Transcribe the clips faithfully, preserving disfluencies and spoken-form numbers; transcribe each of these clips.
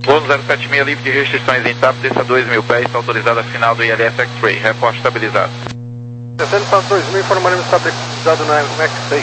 Voo zero sete seis, livre de restrições em T A P, desça dois mil pés, está autorizada a final do I L S X-Ray, reporte estabilizado. Descendo para dois mil, informaremos estabilizado no Max seis.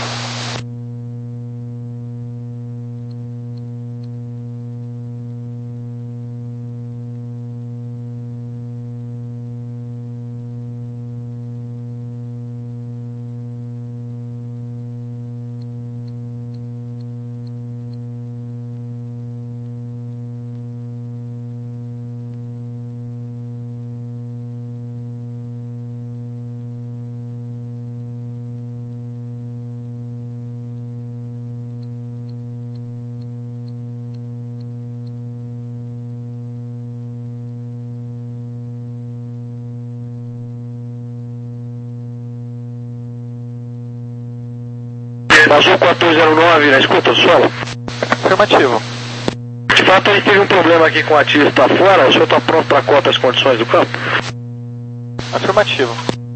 Azul quatorze zero nove, na escuta do solo? Afirmativo. De fato, a gente teve um problema aqui com a T I S para fora. O senhor está pronto para cota as condições do campo? Afirmativo.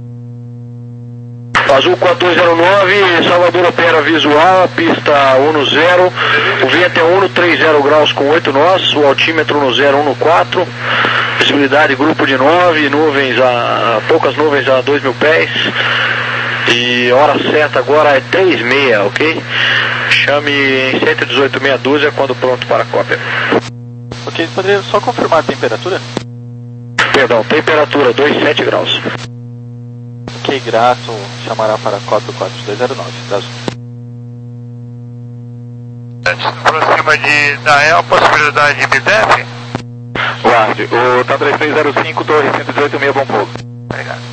Azul quatorze zero nove, Salvador opera visual, pista um no zero, o vento é um no trinta graus com oito nós, o altímetro no zero um no quatro, visibilidade grupo de nove, nuvens a, poucas nuvens a dois mil pés. E hora certa agora é três e meia, ok? Chame em cento e dezoito meia dúzia quando pronto para a cópia. Ok, poderia só confirmar a temperatura? Perdão, temperatura dois vírgula sete graus. Ok, grato, chamará para a cópia quatro dois zero nove, caso. Por cima de Dael, possibilidade de B D F? Guarde, o T A três três zero cinco, torre cento e dezoito meia, bom pouco. Obrigado.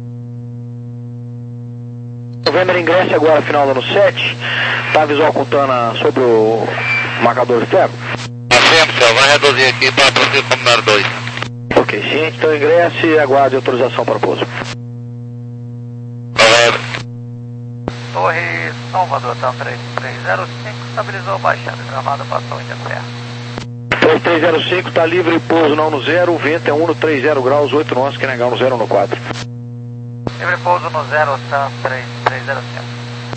November ingresse agora, final do ano sete. Tá visual contando sobre o marcador externo? Tempo, senhor, vai reduzir aqui para prosseguir para o número dois. Ok, ciente, então ingresse e aguarde autorização para o pouso. Correto. Torre Salvador, T A três três zero cinco, estabilizou baixando, gravado passou em terra. três três zero cinco, tá livre, pouso não no zero, o vento é um no trinta graus, oito nós, que negar no zero no quatro. Livre pouso no zero, T A três três zero cinco.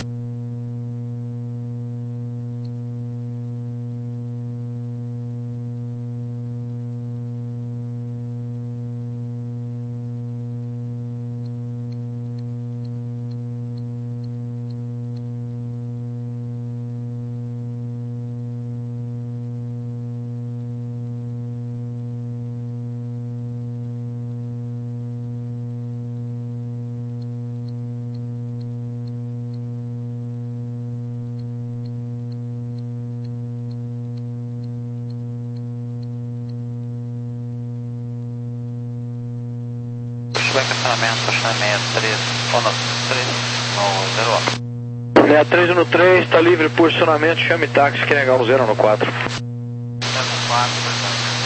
Estacionamento, estacionamento três, no três, no zero um. sessenta e três no três, está livre posicionamento, chame táxi, que negar no zero no quatro. zero quatro,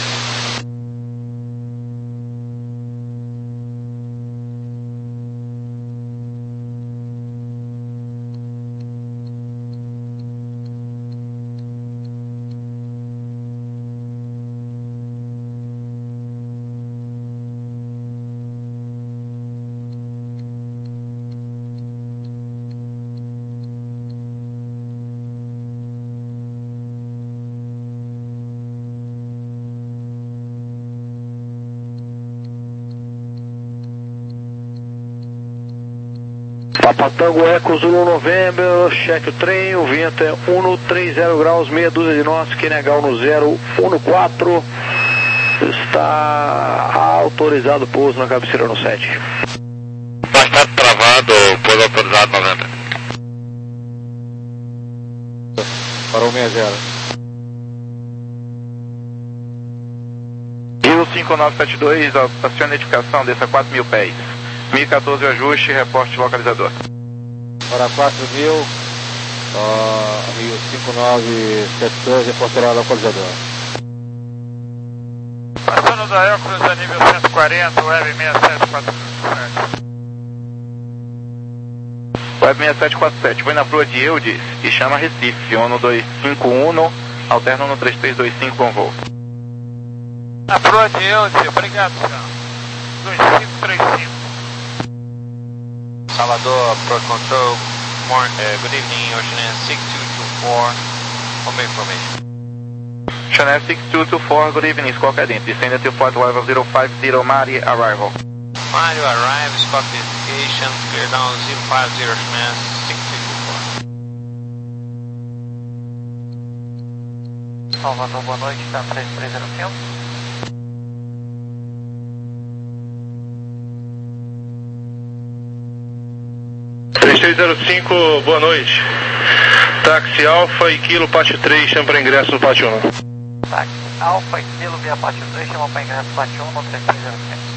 Papatango Eco Zulu November, cheque o trem, o vento é um no trinta graus, meia dúzia de nós, que negar no zero um no quatro, está autorizado o pouso na cabeceira no sete. Bastante travado, pouso autorizado novembro. Parou sessenta. Rio cinco nove sete dois, acione a edificação, desça quatro mil pés. mil e quatorze o ajuste, reporte localizador. Para quatro mil, uh, Rio cinco nove sete dois, reportará localizador. Passando da Hércules a nível cento e quarenta, web seis sete quatro sete. Web seis sete quatro sete, foi na proa de Eudes e chama Recife, ONU dois cinco um, alterna no três três dois cinco com voo. Na proa de Eudes, obrigado, senhor. dois cinco três cinco. Salvador, Port Control, morning, uh, good evening, Ocean six two two four, home information. Channel six two two four, good evening, squawk identity. Descended to Flight Level zero five zero, Mari, arrival. Mario arrive, squawk identification, clear down zero five zero, Channel six two two four. Salvador, boa noite, tá três três zero cinco. três três zero cinco, boa noite. Táxi Alfa e Kilo Pátio três, chama para ingresso no Pátio um. Táxi Alfa e Kilo via Pátio três, chama para ingresso no Pátio um no três três zero cinco.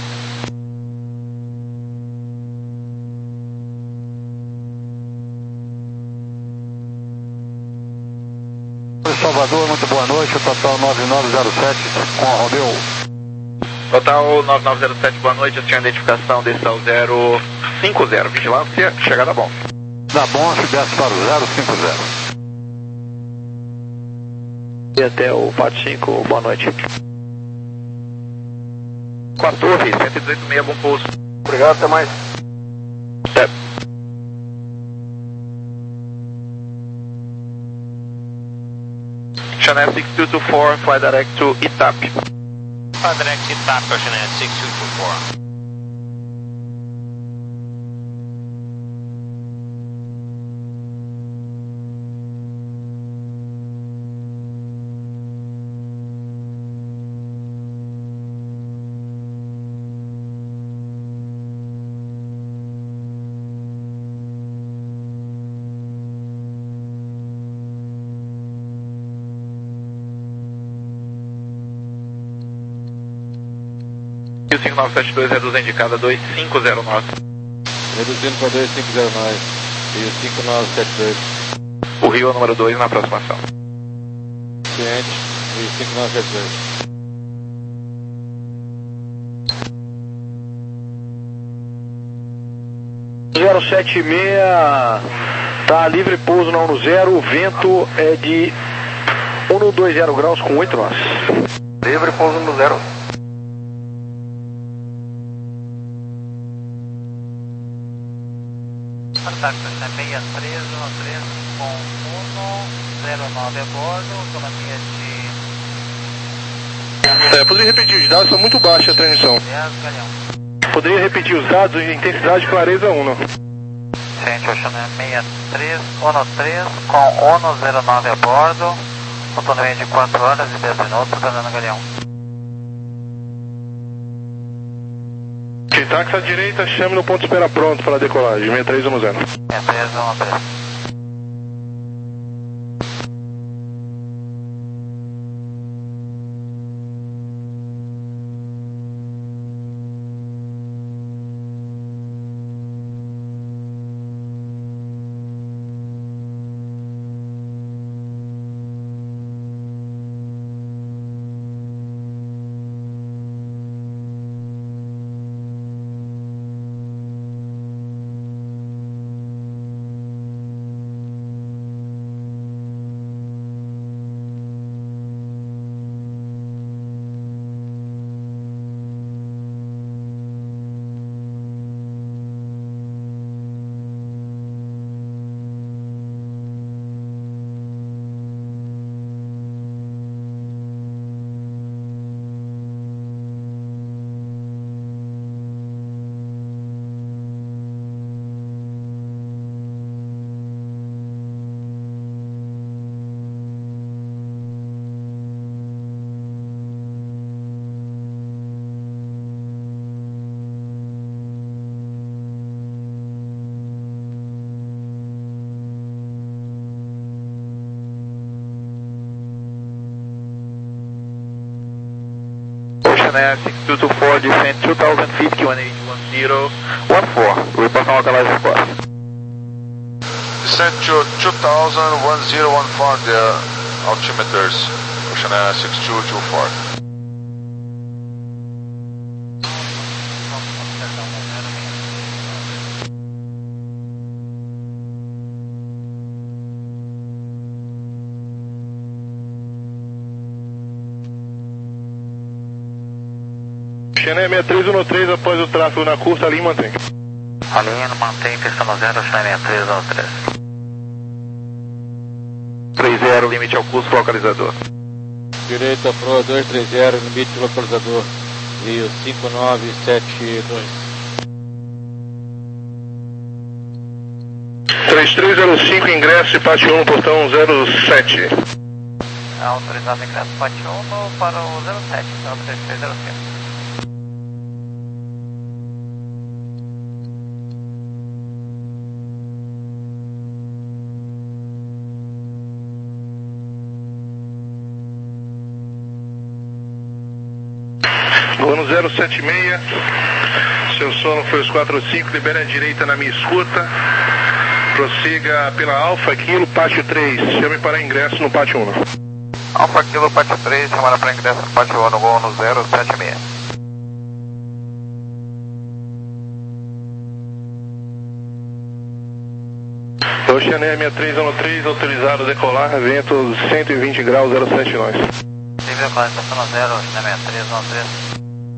Salvador, muito boa noite, o total nove nove zero sete com a Romeu. Total nove nove zero sete, boa noite, senhor identificação desse ao zero cinco zero, vigilância, chegada bom. Da bom, se desce para o zero cinco zero. E até o Pátio cinco, boa noite. Com a torre, cento e dezoito meia, bom pouso. Obrigado, até mais. É. Channel six two two four, fly direct to Itape. Fly direct to Itape, Channel six two two four. E o cinco nove sete dois reduz a indicada dois cinco zero nove. Reduzindo para dois cinco zero nove e o cinco nove sete dois. O Rio é o número dois na aproximação. Ciente e cinco nove sete dois. zero sete seis, tá livre pouso na um zero, o vento é de cento e vinte graus com oito nós. Livre pouso no zero. Contato seis três um três com um zero nove a bordo, autonomia de É, poderia repetir os dados, são muito baixa a transmissão. dez galhão. Poderia repetir os dados de intensidade e clareza um. Gente, Oceano seis três um três com um zero nove a bordo, autonomia de quatro horas e dez minutos, dando galhão. Táxi à direita, chame no ponto de espera pronto para a decolagem, seis três um zero. seis três um três. Channel six two two four, descent two thousand fifty, one eight one zero one four. Report on localized course. Descent to two thousand ten fourteen, the altimeters, Channel six two two four. Channel seis três um três após o tráfego na curta, a linha mantém. A linha mantém pista no zero, Channel seis três um três. três zero, limite ao curso localizador. Direita Pro dois três zero, limite localizador Rio cinco nove sete dois. três três zero cinco, ingresso e pátio um, portão zero sete. Autorizado ingresso pátio um para o zero sete, então três três zero cinco. Ano zero sete seis, seu sono foi os quatro cinco, libere a direita na minha escuta, prossiga pela Alfa Kilo, pátio três, chame para ingresso no pátio um. Alfa Kilo, pátio três, chamada para ingresso no pátio um, no gol no zero sete seis. Oceaneia sessenta e três um três, autorizado a decolar, vento cento e vinte graus, zero sete nove. Livre localização no zero, Oceaneia sessenta e três um três.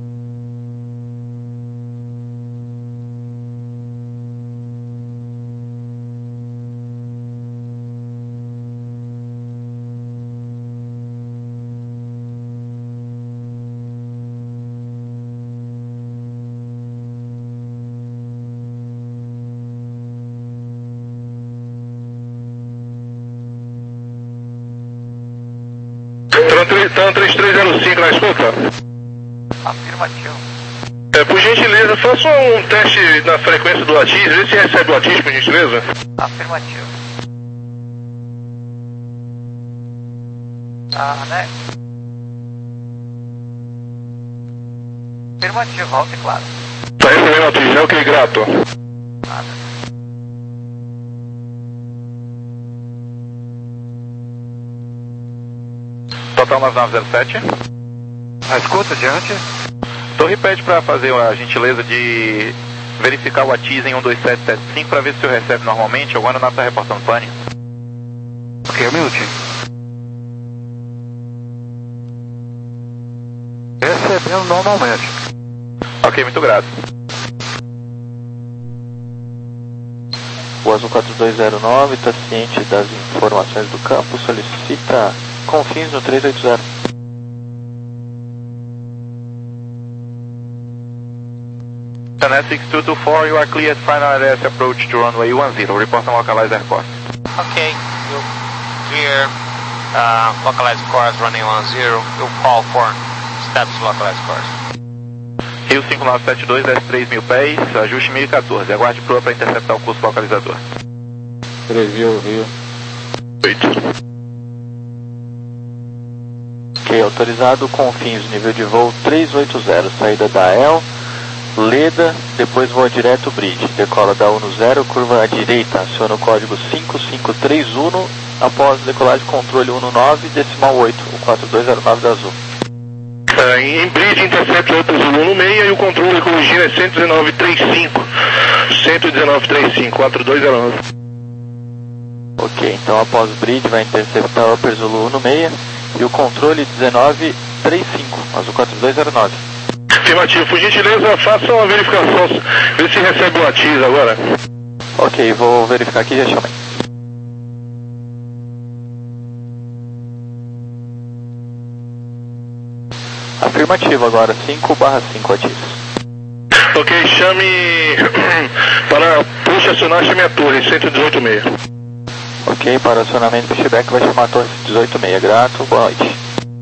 Então três três zero cinco na escuta? Afirmativo. É, por gentileza, faça um teste na frequência do ATIS, vê se recebe o ATIS, por gentileza. Afirmativo. Ah, né? Afirmativo, alto e claro. Tá recebendo o ATIS, é o que, grato? Nada. Total nove nove zero sete. A escuta, diante. Torre pede para fazer a gentileza de verificar o ATIS em um dois sete sete cinco para ver se o recebe normalmente. O Guaraná está reportando pane. Ok, um minutinho. Recebendo normalmente. Ok, muito grato. O Azul quatro dois zero nove está ciente das informações do campo, solicita confins no três oito zero. Channel six two two four, you are cleared final L S approach to runway one zero. Report on localized air course. Okay, you'll clear uh, localized course running one zero. You'll call for steps localized course. Rio cinco nove sete dois, desce três mil pés, ajuste mil e quatorze. Aguarde proa para interceptar o curso localizador. Previu, Rio. oito. Ok, autorizado, confins, nível de voo três oito zero, saída da E L, Leda, depois voa direto bridge, decola da Uno zero, curva à direita, aciona o código cinco cinco três um, após decolagem controle Uno nove, decimal oito, o quatro dois zero nove da Azul. Uh, em bridge, intercepta outro Zulu no meio e o controle corrigindo é cento e dezenove trinta e cinco. cento e dezenove trinta e cinco, quatro dois zero nove. Ok, então após bridge vai interceptar o Upper Zulu no meio e o controle dezenove trinta e cinco, Azul quatro dois zero nove. Afirmativo, por gentileza, faça uma verificação, vê se recebe o ATIS agora. Ok, vou verificar aqui e já chamei. Afirmativo agora, cinco barra cinco ATIS. Ok, chame para puxa acionar, chame a torre, cento e dezoito seis. Ok, para acionamento pushback vai chamar a torre dezoito seis, grato, boa noite.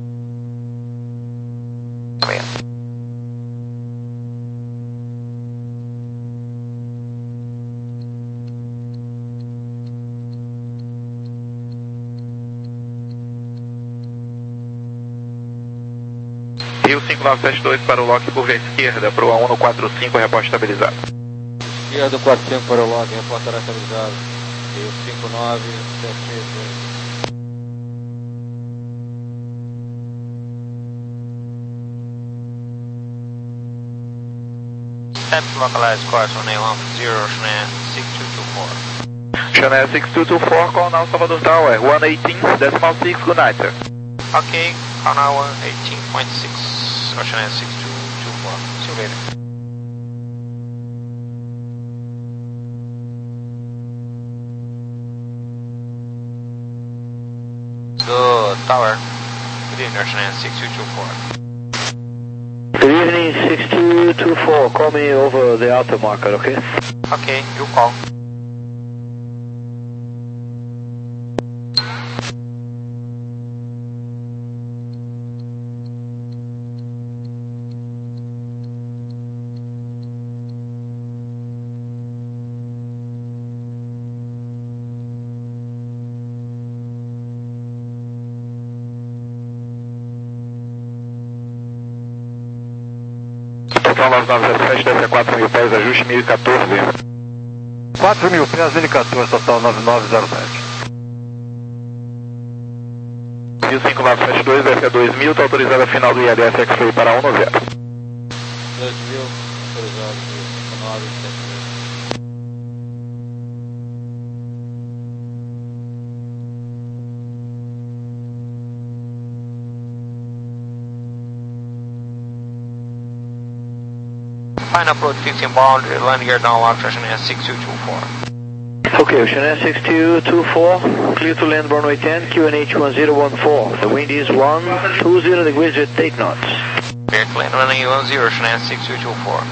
Rio cinco nove sete dois para o lock curva esquerda, proa um no quatro cinco, reporte estabilizado. Esquerda quatro cinco para o log, reportará estabilizado. Rio cinco nove sete dois. Steps localized course runway one zero, Channel six two two four. Channel six two two four, call now Salvador Tower, one eighteen, decimal six, good night, sir. Okay, call now one eighteen point six, Channel six two two four. See you later. Good, Tower. Good evening, Ocean Air six two two four. Good evening, six two two four. Call me over the outer marker, okay? Okay, you call. Total nove nove zero sete, desce a quatro mil pés, ajuste mil e quatorze. quatro mil pés, mil e quatorze, total nove nove zero sete. mil cinco nove sete dois, desce a dois mil, está autorizada a final do I L S X-Ray para um nove zero. dois mil, autorizado, cinco nove sete dois. Fine approach fifteen boundary, landing gear downlock, Ocean Air six two two four. Okay, Ocean Air six two two four, clear to land runway ten, Q N H one zero one four. The wind is one two zero degrees with eight knots. Clear to land runway one zero, Ocean Air six two two four.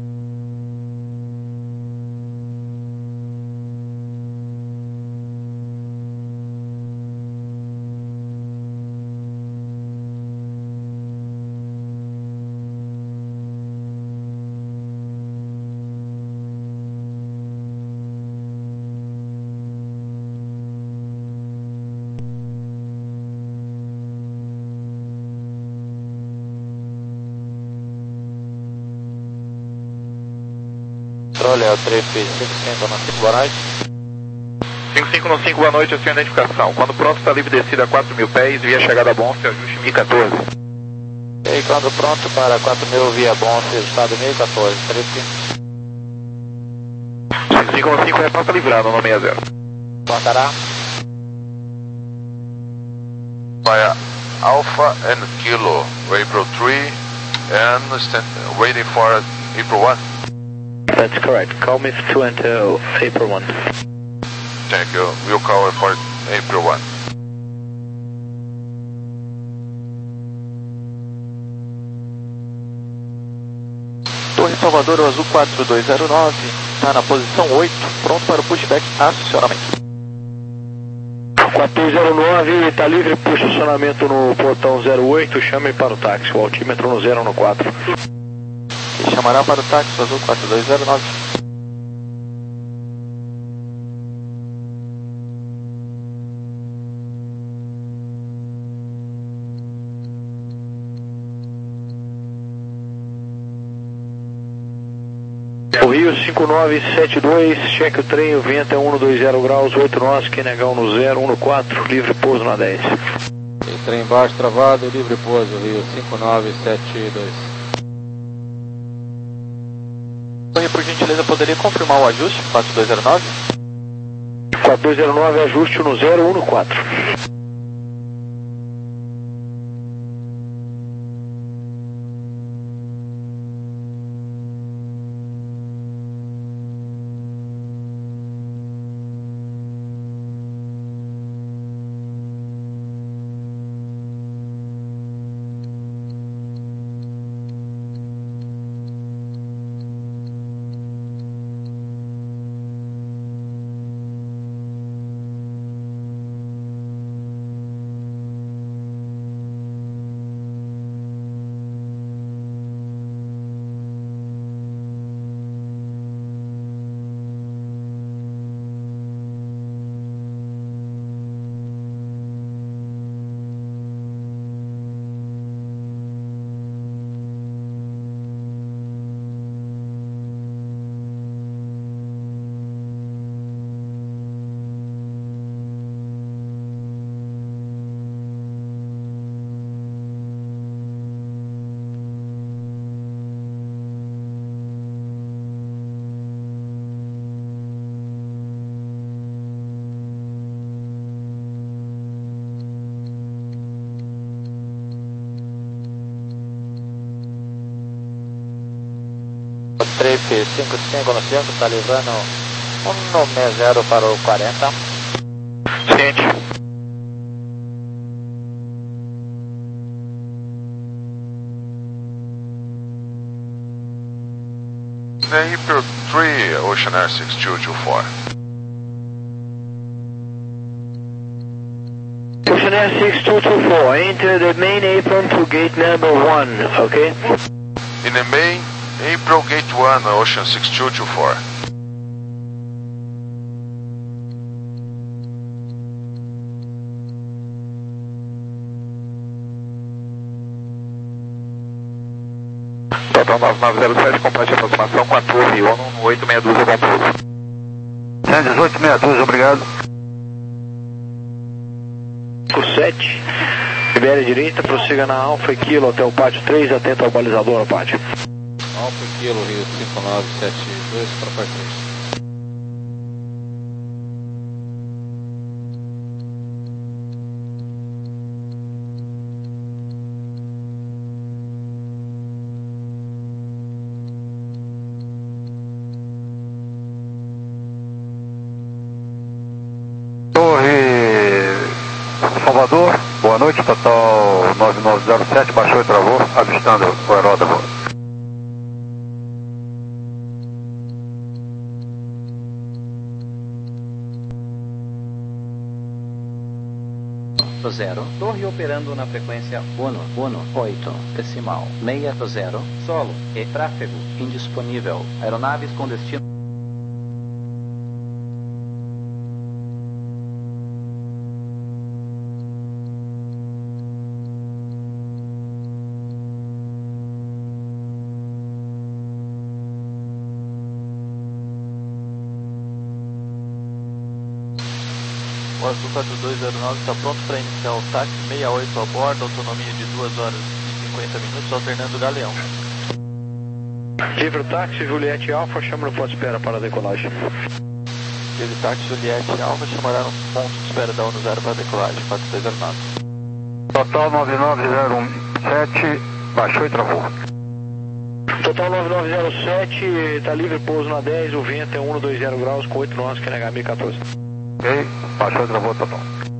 Controle é o três cinco cinco no cinco, boa noite. cinco cinco no cinco, boa noite, a sua identificação. Quando pronto, está livre descida a quatro mil pés, via chegada a Bonfim, ajuste mil e quatorze. E quando pronto para quatro mil via Bonfim, estado mil e quatorze, três cinco cinco no cinco, repassa livrado, no sessenta. Plantará. Via Alpha and Kilo, April three, and stand, waiting for April one. That's correct. Call me to enter April one. Thank you. We'll call it for April one. Torre Salvador, o azul quatro dois zero nove, está na posição oito, pronto para o pushback acionamento. quatro zero nove, está livre posicionamento no portão zero oito, chame para o táxi, o altímetro no zero um quatro. E chamará para o táxi, o azul quatro dois zero nove. O Rio cinco nove sete dois, cheque o trem, o vento é um dois zero graus, oito nós, Quenegão no zero um quatro, livre pouso na dez. E trem embaixo travado, livre pouso, Rio cinco nove sete dois. Torre, por gentileza, poderia confirmar o ajuste, quatro dois zero nove? quatro dois zero nove, ajuste no zero um quatro. três cinco cinco no cinco, está livrando um seis zero para o quarenta. Ciente. April three, Ocean Air six two two four. Ocean Air six two two four, enter the main apron to gate number one, okay? In the main April gate one, Ocean six two two four. Total nove nove zero sete, complete aproximação com a torre ONU no oito seis dois, bom pouso. Santos oito seis dois, obrigado. sete, libere direita, prossiga na Alfa e Kilo até o pátio três, atento ao balizador no pátio. Alfa e Kilo, Rio cinco nove sete dois, para pátio três. Salvador, boa noite, total nove nove zero sete, baixou e travou, avistando o aeródromo. Zero, torre operando na frequência um, um, oito, decimal, seis zero, solo e tráfego indisponível, aeronaves com destino. O Azul quatro dois zero nove está pronto para iniciar o táxi sessenta e oito a bordo, autonomia de duas horas e cinquenta minutos, alternando o galeão. Livre o táxi, Juliette Alfa, chama no ponto de espera para a decolagem. Livre táxi, Juliette Alfa, chamará no ponto de espera da ONU zero para a decolagem, quatro dois zero nove. Total nove nove zero um sete, baixou e travou. Total nove nove zero sete, está livre pouso na dez, o vento é um dois zero graus com oito nós, que é H M quatorze. Ok, baixou e travou total.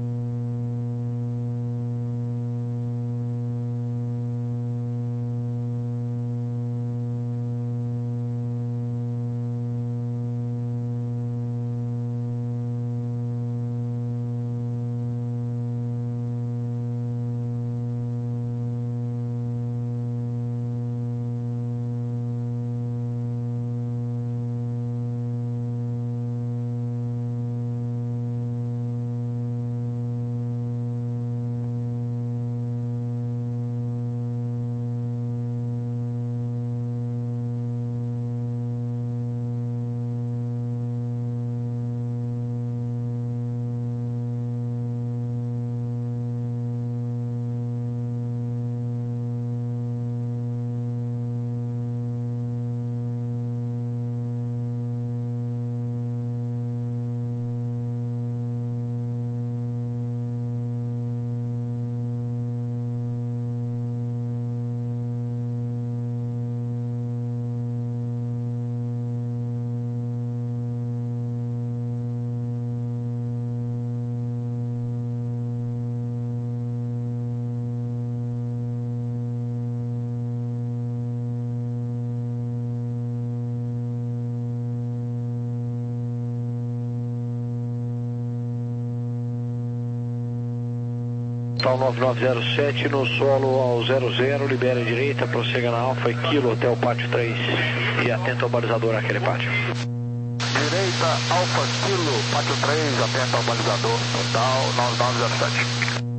Total nove nove zero sete no solo ao zero zero, libere a direita, prossiga na Alfa e Kilo até o pátio três e atento ao balizador naquele pátio. Direita, Alfa Kilo, pátio três, atento ao balizador, total nove nove zero sete.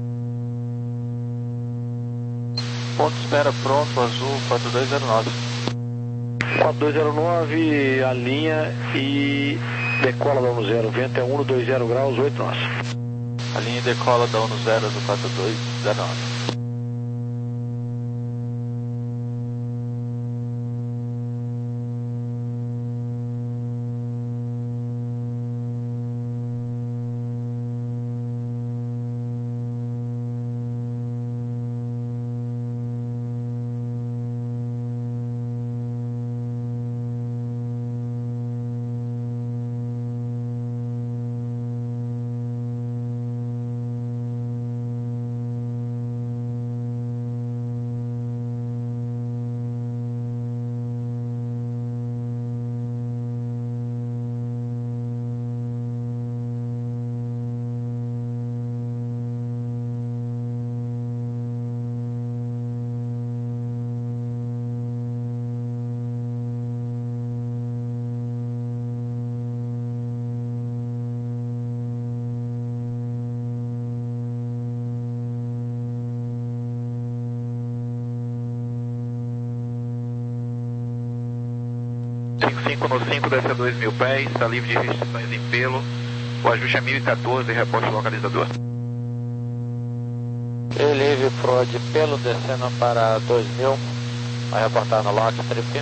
Ponto de espera pronto, Azul quatro dois zero nove. quatro dois zero nove, alinha e decola da ONU zero, vento é um dois zero graus, oito nós. A linha decola da ONU zero, Azul quatro dois zero nove. cinco cinco no cinco, desce a dois mil pés, está livre de restrições em pelo. O ajuste é mil e quatorze, reposte localizador. Livre Pro de pelo descendo para dois mil, vai reportar no lock trip.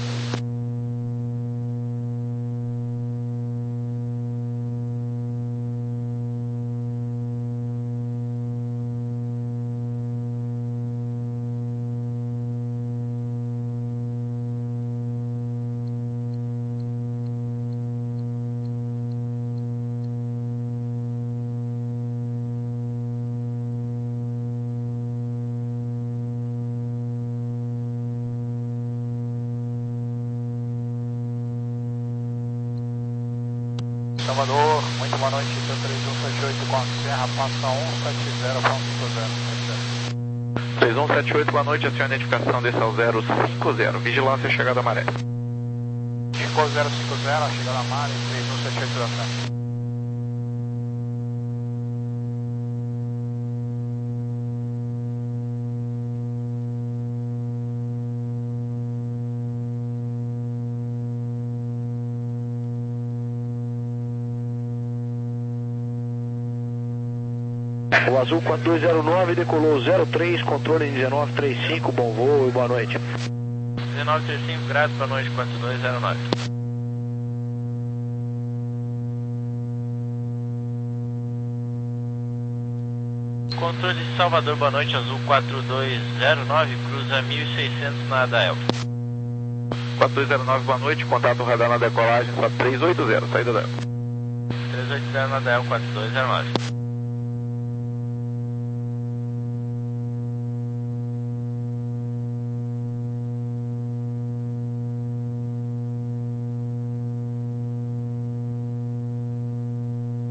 Salvador, muito boa noite, T três um sete oito com a Serra, passa um sete zero ponto cinco zero. três um sete oito, boa noite, aciona a identificação desse ao zero cinco zero, vigilância chegada à maré. Chico zero cinco zero, chegada à maré, três um sete oito da frente. O Azul quatro dois zero nove decolou zero três, controle dezenove trinta e cinco, bom voo e boa noite. dezenove trinta e cinco, graças, boa noite, quatro dois zero nove. Controle de Salvador, boa noite, Azul quatro dois zero nove, cruza mil e seiscentos na Adael. quatro dois zero nove, boa noite, contato radar na decolagem, só três oito zero, saída da três oito zero na Adael, quatro dois zero nove.